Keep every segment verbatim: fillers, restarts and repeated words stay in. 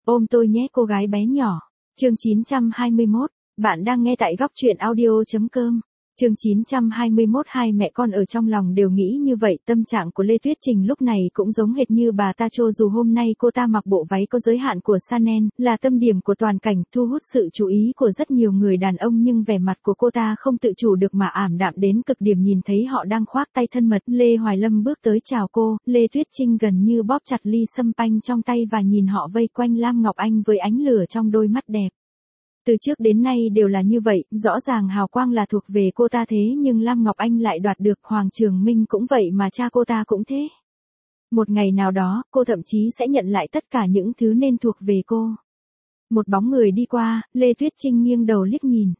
Ôm tôi nhé cô gái bé nhỏ. Chương chín trăm hai mươi mốt, bạn đang nghe tại góc truyện audio.com. Chương chín trăm hai mươi mốt, hai mẹ con ở trong lòng đều nghĩ như vậy, tâm trạng của Lê Tuyết Trình lúc này cũng giống hệt như bà ta Cho dù hôm nay cô ta mặc bộ váy có giới hạn của Chanel, là tâm điểm của toàn cảnh, thu hút sự chú ý của rất nhiều người đàn ông, nhưng vẻ mặt của cô ta không tự chủ được mà ảm đạm đến cực điểm. Nhìn thấy họ đang khoác tay thân mật, Lê Hoài Lâm bước tới chào cô, Lê Tuyết Trình gần như bóp chặt ly sâm panh trong tay và nhìn họ vây quanh Lam Ngọc Anh với ánh lửa trong đôi mắt đẹp. Từ trước đến nay đều là như vậy, rõ ràng hào quang là thuộc về cô ta thế nhưng Lam Ngọc Anh lại đoạt được, Hoàng Trường Minh cũng vậy mà cha cô ta cũng thế. Một ngày nào đó, cô thậm chí sẽ nhận lại tất cả những thứ nên thuộc về cô. Một bóng người đi qua, Lê Tuyết Trình nghiêng đầu liếc nhìn.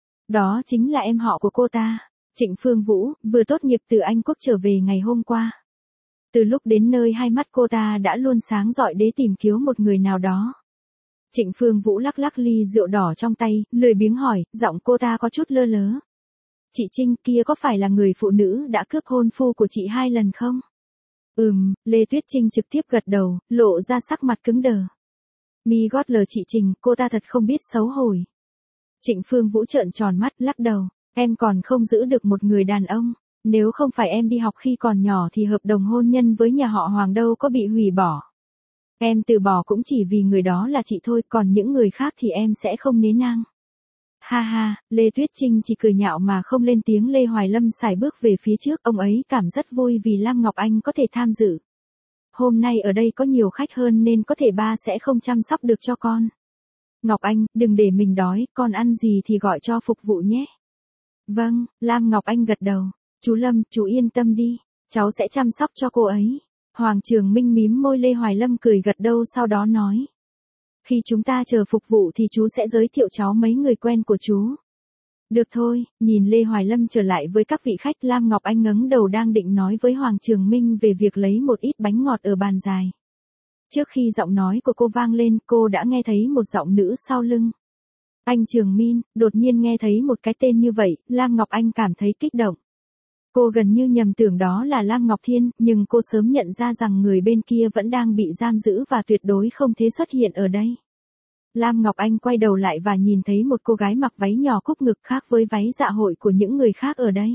Đó chính là em họ của cô ta, Trịnh Phương Vũ, vừa tốt nghiệp từ Anh Quốc trở về ngày hôm qua. Từ lúc đến nơi hai mắt cô ta đã luôn sáng rọi để tìm kiếm một người nào đó. Trịnh Phương Vũ lắc lắc ly rượu đỏ trong tay, lười biếng hỏi, giọng cô ta có chút lơ lớ. Chị Trinh kia có phải là người phụ nữ đã cướp hôn phu của chị hai lần không? Ừm, Lê Tuyết Trình trực tiếp gật đầu, lộ ra sắc mặt cứng đờ. Mi gót lờ chị Trình, cô ta thật không biết xấu hổ. Trịnh Phương Vũ trợn tròn mắt, lắc đầu, em còn không giữ được một người đàn ông. Nếu không phải em đi học khi còn nhỏ thì hợp đồng hôn nhân với nhà họ Hoàng đâu có bị hủy bỏ. Em từ bỏ cũng chỉ vì người đó là chị thôi, còn những người khác thì em sẽ không nế nang. Ha ha, Lê Tuyết Trình chỉ cười nhạo mà không lên tiếng. Lê Hoài Lâm sải bước về phía trước, ông ấy cảm rất vui vì Lam Ngọc Anh có thể tham dự. Hôm nay ở đây có nhiều khách hơn nên có thể ba sẽ không chăm sóc được cho con. Ngọc Anh, đừng để mình đói, con ăn gì thì gọi cho phục vụ nhé. Vâng, Lam Ngọc Anh gật đầu. Chú Lâm, chú yên tâm đi, cháu sẽ chăm sóc cho cô ấy. Hoàng Trường Minh mím môi, Lê Hoài Lâm cười gật đầu sau đó nói. Khi chúng ta chờ phục vụ thì chú sẽ giới thiệu cháu mấy người quen của chú. Được thôi, nhìn Lê Hoài Lâm trở lại với các vị khách, Lam Ngọc Anh ngẩng đầu đang định nói với Hoàng Trường Minh về việc lấy một ít bánh ngọt ở bàn dài. Trước khi giọng nói của cô vang lên, cô đã nghe thấy một giọng nữ sau lưng. Anh Trường Minh, đột nhiên nghe thấy một cái tên như vậy, Lam Ngọc Anh cảm thấy kích động. Cô gần như nhầm tưởng đó là Lam Ngọc Thiên, nhưng cô sớm nhận ra rằng người bên kia vẫn đang bị giam giữ và tuyệt đối không thể xuất hiện ở đây. Lam Ngọc Anh quay đầu lại và nhìn thấy một cô gái mặc váy nhỏ cúc ngực khác với váy dạ hội của những người khác ở đây.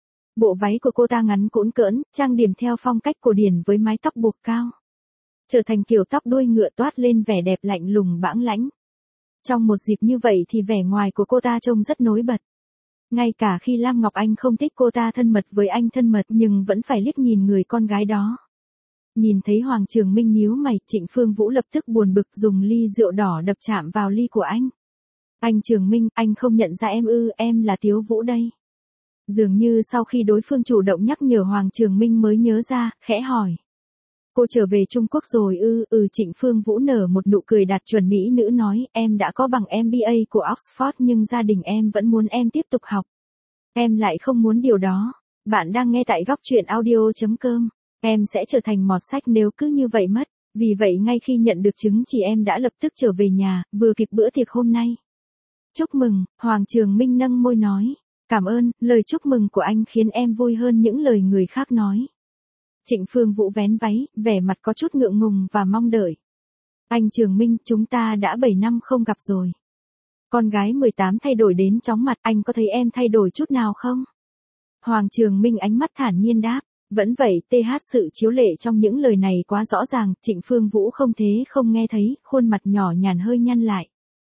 Bộ váy của cô ta ngắn cũn cỡn, trang điểm theo phong cách cổ điển với mái tóc buộc cao. Trở thành kiểu tóc đuôi ngựa toát lên vẻ đẹp lạnh lùng bãng lãnh. Trong một dịp như vậy thì vẻ ngoài của cô ta trông rất nổi bật. Ngay cả khi Lam Ngọc Anh không thích cô ta thân mật với anh thân mật nhưng vẫn phải liếc nhìn người con gái đó. Nhìn thấy Hoàng Trường Minh nhíu mày, Trịnh Phương Vũ lập tức buồn bực dùng ly rượu đỏ đập chạm vào ly của anh. Anh Trường Minh, anh không nhận ra em ư? Em là Tiếu Vũ đây. Dường như sau khi đối phương chủ động nhắc nhở, Hoàng Trường Minh mới nhớ ra, khẽ hỏi. Cô trở về Trung Quốc rồi ư? Ừ, Trịnh Phương Vũ nở một nụ cười đạt chuẩn mỹ nữ nói, em đã có bằng em bê a của Oxford nhưng gia đình em vẫn muốn em tiếp tục học. Em lại không muốn điều đó. Bạn đang nghe tại góc truyện audio.com. Em sẽ trở thành mọt sách nếu cứ như vậy mất. Vì vậy ngay khi nhận được chứng chỉ em đã lập tức trở về nhà, vừa kịp bữa tiệc hôm nay. Chúc mừng, Hoàng Trường Minh nâng môi nói. Cảm ơn, lời chúc mừng của anh khiến em vui hơn những lời người khác nói. Trịnh Phương Vũ vén váy, vẻ mặt có chút ngượng ngùng và mong đợi. Anh Trường Minh, chúng ta đã bảy năm không gặp rồi. Con gái mười tám thay đổi đến chóng mặt, anh có thấy em thay đổi chút nào không? Hoàng Trường Minh ánh mắt thản nhiên đáp. Vẫn vậy, th sự chiếu lệ trong những lời này quá rõ ràng, Trịnh Phương Vũ không thế không nghe thấy, khuôn mặt nhỏ nhàn hơi nhăn lại.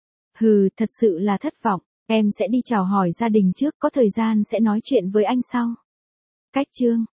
Hừ, thật sự là thất vọng, em sẽ đi chào hỏi gia đình trước, có thời gian sẽ nói chuyện với anh sau. Cách chương.